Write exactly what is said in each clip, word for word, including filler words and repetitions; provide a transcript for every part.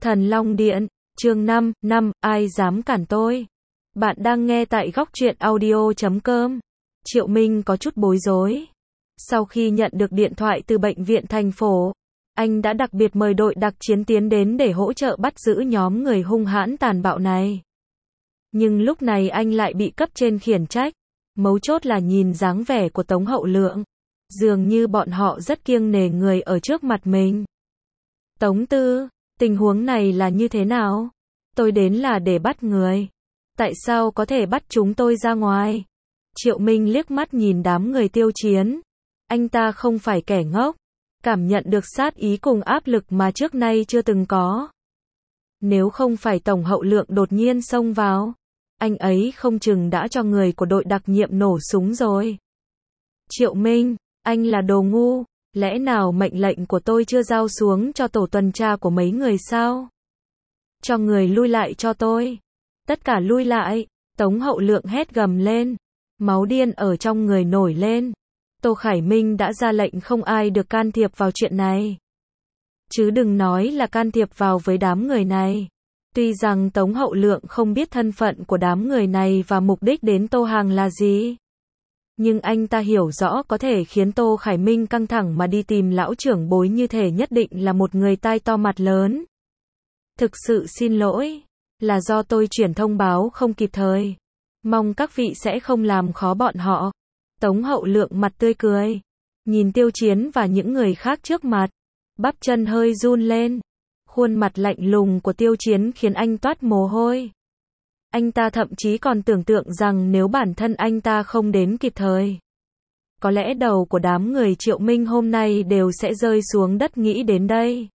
Thần Long Điện, chương năm, năm, ai dám cản tôi? Bạn đang nghe tại góc truyện audio chấm com. Triệu Minh có chút bối rối. Sau khi nhận được điện thoại từ bệnh viện thành phố, anh đã đặc biệt mời đội đặc chiến tiến đến để hỗ trợ bắt giữ nhóm người hung hãn tàn bạo này. Nhưng lúc này anh lại bị cấp trên khiển trách. Mấu chốt là nhìn dáng vẻ của Tống Hậu Lượng. Dường như bọn họ rất kiêng nể người ở trước mặt mình. Tống Tư, tình huống này là như thế nào? Tôi đến là để bắt người. Tại sao có thể bắt chúng tôi ra ngoài? Triệu Minh liếc mắt nhìn đám người Tiêu Chiến. Anh ta không phải kẻ ngốc. Cảm nhận được sát ý cùng áp lực mà trước nay chưa từng có. Nếu không phải Tổng Hậu Lượng đột nhiên xông vào, anh ấy không chừng đã cho người của đội đặc nhiệm nổ súng rồi. Triệu Minh, anh là đồ ngu, lẽ nào mệnh lệnh của tôi chưa giao xuống cho tổ tuần tra của mấy người sao? Cho người lui lại cho tôi. Tất cả lui lại, Tống Hậu Lượng hét gầm lên. Máu điên ở trong người nổi lên. Tô Khải Minh đã ra lệnh không ai được can thiệp vào chuyện này. Chứ đừng nói là can thiệp vào với đám người này. Tuy rằng Tống Hậu Lượng không biết thân phận của đám người này và mục đích đến Tô Hàng là gì. Nhưng anh ta hiểu rõ có thể khiến Tô Khải Minh căng thẳng mà đi tìm lão trưởng bối như thể nhất định là một người tai to mặt lớn. Thực sự xin lỗi, là do tôi chuyển thông báo không kịp thời. Mong các vị sẽ không làm khó bọn họ. Tống Hậu Lượng mặt tươi cười, nhìn Tiêu Chiến và những người khác trước mặt, bắp chân hơi run lên. Khuôn mặt lạnh lùng của Tiêu Chiến khiến anh toát mồ hôi. Anh ta thậm chí còn tưởng tượng rằng nếu bản thân anh ta không đến kịp thời, có lẽ đầu của đám người Triệu Minh hôm nay đều sẽ rơi xuống đất nghĩ đến đây.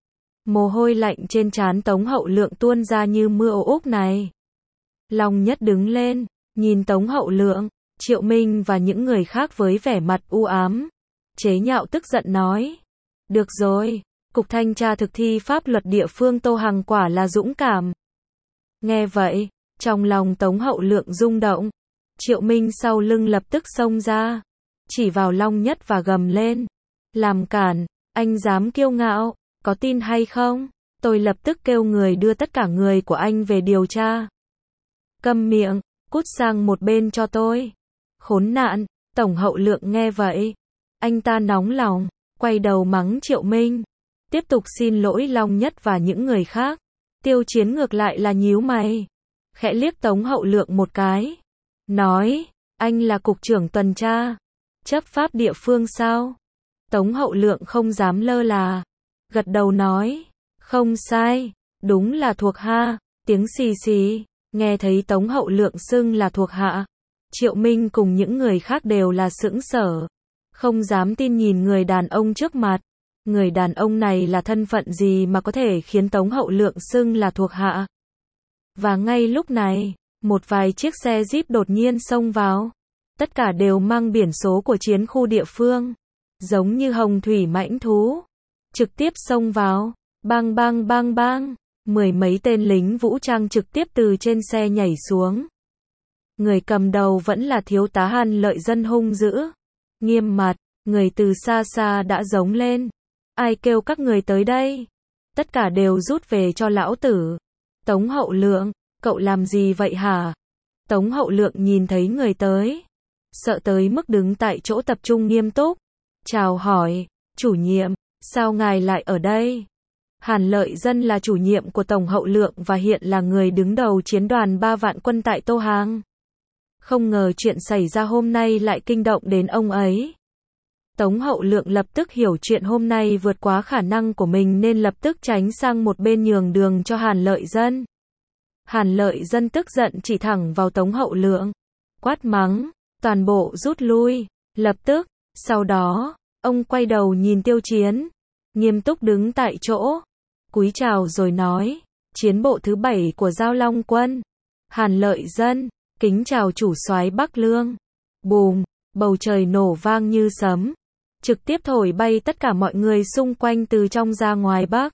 Mồ hôi lạnh trên trán Tống Hậu Lượng tuôn ra như mưa ổ úc này. Long Nhất đứng lên, nhìn Tống Hậu Lượng, Triệu Minh và những người khác với vẻ mặt u ám. Chế nhạo tức giận nói. Được rồi, Cục Thanh tra thực thi pháp luật địa phương Tô Hằng quả là dũng cảm. Nghe vậy, trong lòng Tống Hậu Lượng rung động. Triệu Minh sau lưng lập tức xông ra, chỉ vào Long Nhất và gầm lên. Làm cản, anh dám kiêu ngạo, có tin hay không? Tôi lập tức kêu người đưa tất cả người của anh về điều tra. Câm miệng, cút sang một bên cho tôi. Khốn nạn, Tổng Hậu Lượng nghe vậy. Anh ta nóng lòng, quay đầu mắng Triệu Minh. Tiếp tục xin lỗi Long Nhất và những người khác. Tiêu Chiến ngược lại là nhíu mày, khẽ liếc Tống Hậu Lượng một cái. Nói, anh là cục trưởng tuần tra, chấp pháp địa phương sao? Tống Hậu Lượng không dám lơ là, gật đầu nói, không sai, đúng là thuộc hạ. Tiếng xì xì, nghe thấy Tống Hậu Lượng xưng là thuộc hạ. Triệu Minh cùng những người khác đều là sững sờ, không dám tin nhìn người đàn ông trước mặt. Người đàn ông này là thân phận gì mà có thể khiến Tống Hậu Lượng xưng là thuộc hạ? Và ngay lúc này, một vài chiếc xe Jeep đột nhiên xông vào. Tất cả đều mang biển số của chiến khu địa phương, giống như hồng thủy mãnh thú, trực tiếp xông vào. Bang bang bang bang, mười mấy tên lính vũ trang trực tiếp từ trên xe nhảy xuống. Người cầm đầu vẫn là thiếu tá Hàn Lợi Dân hung dữ, nghiêm mặt, người từ xa xa đã giống lên. Ai kêu các người tới đây? Tất cả đều rút về cho lão tử. Tống Hậu Lượng, cậu làm gì vậy hả? Tống Hậu Lượng nhìn thấy người tới, sợ tới mức đứng tại chỗ tập trung nghiêm túc. Chào hỏi, chủ nhiệm, sao ngài lại ở đây? Hàn Lợi Dân là chủ nhiệm của Tổng Hậu Lượng và hiện là người đứng đầu chiến đoàn ba vạn quân tại Tô Hàng. Không ngờ chuyện xảy ra hôm nay lại kinh động đến ông ấy. Tống Hậu Lượng lập tức hiểu chuyện hôm nay vượt quá khả năng của mình nên lập tức tránh sang một bên nhường đường cho Hàn Lợi Dân. Hàn Lợi Dân tức giận chỉ thẳng vào Tống Hậu Lượng, quát mắng, toàn bộ rút lui, lập tức. Sau đó, ông quay đầu nhìn Tiêu Chiến, nghiêm túc đứng tại chỗ, cúi chào rồi nói, chiến bộ thứ bảy của Giao Long quân, Hàn Lợi Dân, kính chào chủ soái Bắc Lương. Bùm, bầu trời nổ vang như sấm, trực tiếp thổi bay tất cả mọi người xung quanh từ trong ra ngoài Bắc.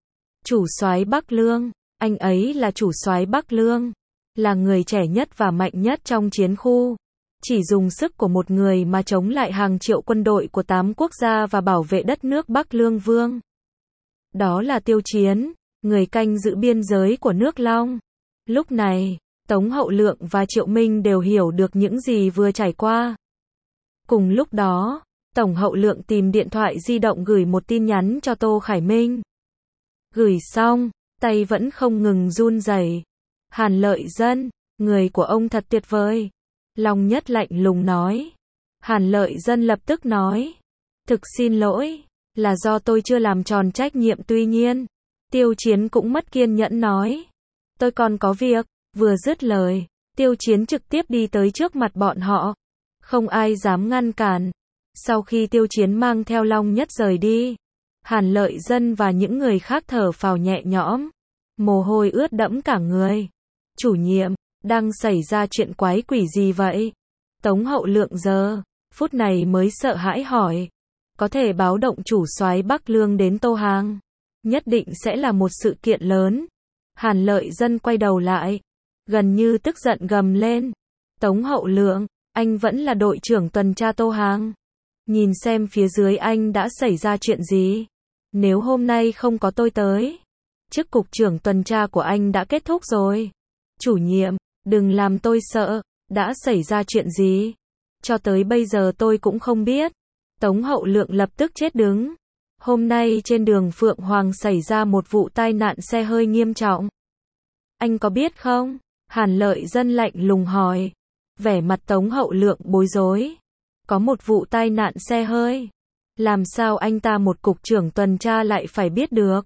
Chủ soái Bắc Lương, anh ấy là chủ soái Bắc Lương, là người trẻ nhất và mạnh nhất trong chiến khu. Chỉ dùng sức của một người mà chống lại hàng triệu quân đội của tám quốc gia và bảo vệ đất nước Bắc Lương Vương. Đó là Tiêu Chiến. người canh giữ biên giới của nước Long. Lúc này, Tống Hậu Lượng và Triệu Minh đều hiểu được những gì vừa trải qua. Cùng lúc đó, Tổng Hậu Lượng tìm điện thoại di động gửi một tin nhắn cho Tô Khải Minh. Gửi xong, tay vẫn không ngừng run rẩy. Hàn Lợi Dân, người của ông thật tuyệt vời. Long Nhất lạnh lùng nói. Hàn Lợi Dân lập tức nói. Thực xin lỗi, là do tôi chưa làm tròn trách nhiệm. Tuy nhiên, Tiêu Chiến cũng mất kiên nhẫn nói. Tôi còn có việc. Vừa dứt lời, Tiêu Chiến trực tiếp đi tới trước mặt bọn họ. Không ai dám ngăn cản. Sau khi Tiêu Chiến mang theo Long Nhất rời đi, Hàn Lợi Dân và những người khác thở phào nhẹ nhõm. Mồ hôi ướt đẫm cả người. Chủ nhiệm, đang xảy ra chuyện quái quỷ gì vậy? Tống Hậu Lượng giờ, phút này mới sợ hãi hỏi. Có thể báo động chủ soái Bắc Lương đến Tô Hàng. Nhất định sẽ là một sự kiện lớn. Hàn Lợi Dân quay đầu lại, gần như tức giận gầm lên. Tống Hậu Lượng, anh vẫn là đội trưởng tuần tra Tô Hàng. Nhìn xem phía dưới anh đã xảy ra chuyện gì. Nếu hôm nay không có tôi tới, chức cục trưởng tuần tra của anh đã kết thúc rồi. Chủ nhiệm, đừng làm tôi sợ. Đã xảy ra chuyện gì? Cho tới bây giờ tôi cũng không biết. Tống Hậu Lượng lập tức chết đứng. Hôm nay trên đường Phượng Hoàng xảy ra một vụ tai nạn xe hơi nghiêm trọng. Anh có biết không? Hàn Lợi Dân lạnh lùng hỏi. Vẻ mặt Tống Hậu Lượng bối rối. Có một vụ tai nạn xe hơi. Làm sao anh ta một cục trưởng tuần tra lại phải biết được?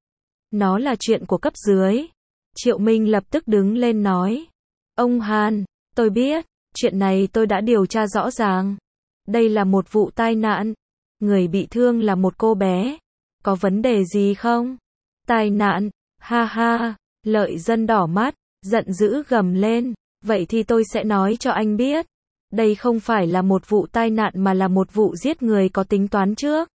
Nó là chuyện của cấp dưới. Triệu Minh lập tức đứng lên nói. Ông Hàn, tôi biết, chuyện này tôi đã điều tra rõ ràng. Đây là một vụ tai nạn. Người bị thương là một cô bé. Có vấn đề gì không? Tai nạn, ha ha, Lợi Dân đỏ mắt, giận dữ gầm lên. Vậy thì tôi sẽ nói cho anh biết. Đây không phải là một vụ tai nạn mà là một vụ giết người có tính toán trước.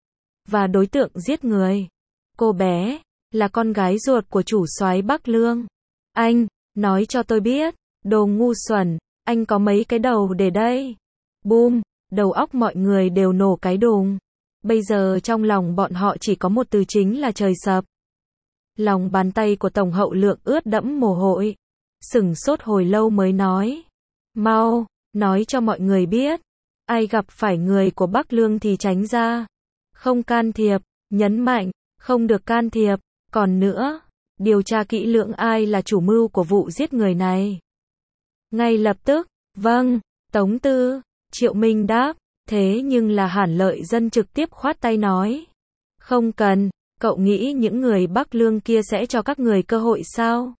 Và đối tượng giết người, cô bé, là con gái ruột của chủ soái Bắc Lương. Anh, nói cho tôi biết, đồ ngu xuẩn, anh có mấy cái đầu để đây? Boom, đầu óc mọi người đều nổ cái đùng. Bây giờ trong lòng bọn họ chỉ có một từ chính là trời sập. Lòng bàn tay của Tổng Hậu Lượng ướt đẫm mồ hôi. Sửng sốt hồi lâu mới nói. Mau, nói cho mọi người biết. Ai gặp phải người của Bắc Lương thì tránh ra. Không can thiệp, nhấn mạnh, không được can thiệp. Còn nữa, điều tra kỹ lưỡng ai là chủ mưu của vụ giết người này. Ngay lập tức, vâng, Tống Tư, Triệu Minh đáp. Thế nhưng là Hàn Lợi Dân trực tiếp khoát tay nói. Không cần, cậu nghĩ những người Bắc Lương kia sẽ cho các người cơ hội sao?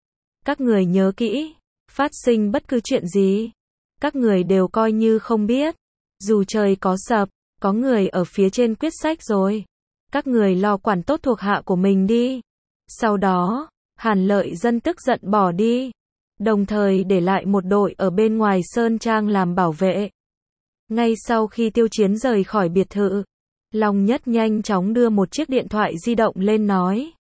Các người nhớ kỹ, phát sinh bất cứ chuyện gì, các người đều coi như không biết. Dù trời có sập, có người ở phía trên quyết sách rồi. Các người lo quản tốt thuộc hạ của mình đi. Sau đó, Hàn Lợi Dân tức giận bỏ đi. Đồng thời để lại một đội ở bên ngoài Sơn Trang làm bảo vệ. Ngay sau khi Tiêu Chiến rời khỏi biệt thự, Long Nhất nhanh chóng đưa một chiếc điện thoại di động lên nói.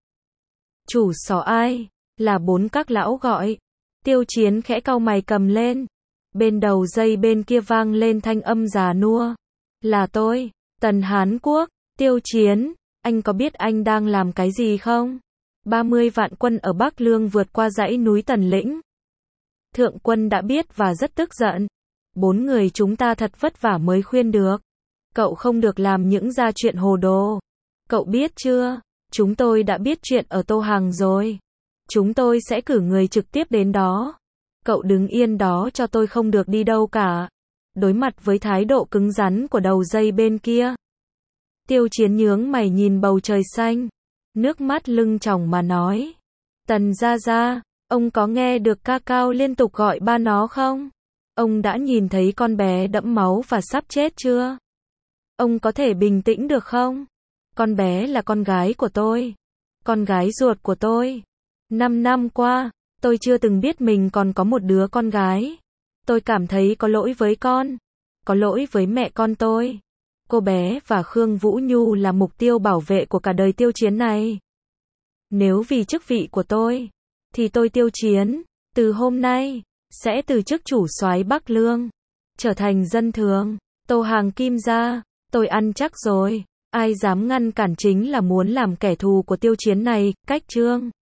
Chủ sỏ ai? Là bốn các lão gọi. Tiêu Chiến khẽ cau mày cầm lên. Bên đầu dây bên kia vang lên thanh âm già nua. Là tôi, Tần Hán Quốc. Tiêu Chiến, anh có biết anh đang làm cái gì không? ba mươi vạn quân ở Bắc Lương vượt qua dãy núi Tần Lĩnh. Thượng quân đã biết và rất tức giận. Bốn người chúng ta thật vất vả mới khuyên được. Cậu không được làm những ra chuyện hồ đồ. Cậu biết chưa? Chúng tôi đã biết chuyện ở Tô Hàng rồi. Chúng tôi sẽ cử người trực tiếp đến đó. Cậu đứng yên đó cho tôi, không được đi đâu cả. Đối mặt với thái độ cứng rắn của đầu dây bên kia, Tiêu Chiến nhướng mày nhìn bầu trời xanh, nước mắt lưng tròng mà nói. Tần gia gia, ông có nghe được ca cao liên tục gọi ba nó không? Ông đã nhìn thấy con bé đẫm máu và sắp chết chưa? Ông có thể bình tĩnh được không? Con bé là con gái của tôi. Con gái ruột của tôi. Năm năm qua, tôi chưa từng biết mình còn có một đứa con gái. Tôi cảm thấy có lỗi với con. Có lỗi với mẹ con tôi. Cô bé và Khương Vũ Nhu là mục tiêu bảo vệ của cả đời Tiêu Chiến này. Nếu vì chức vị của tôi, thì tôi Tiêu Chiến, từ hôm nay, sẽ từ chức chủ soái Bắc Lương, trở thành dân thường. Tô Hàng Kim gia, tôi ăn chắc rồi. Ai dám ngăn cản chính là muốn làm kẻ thù của Tiêu Chiến này, cách chương.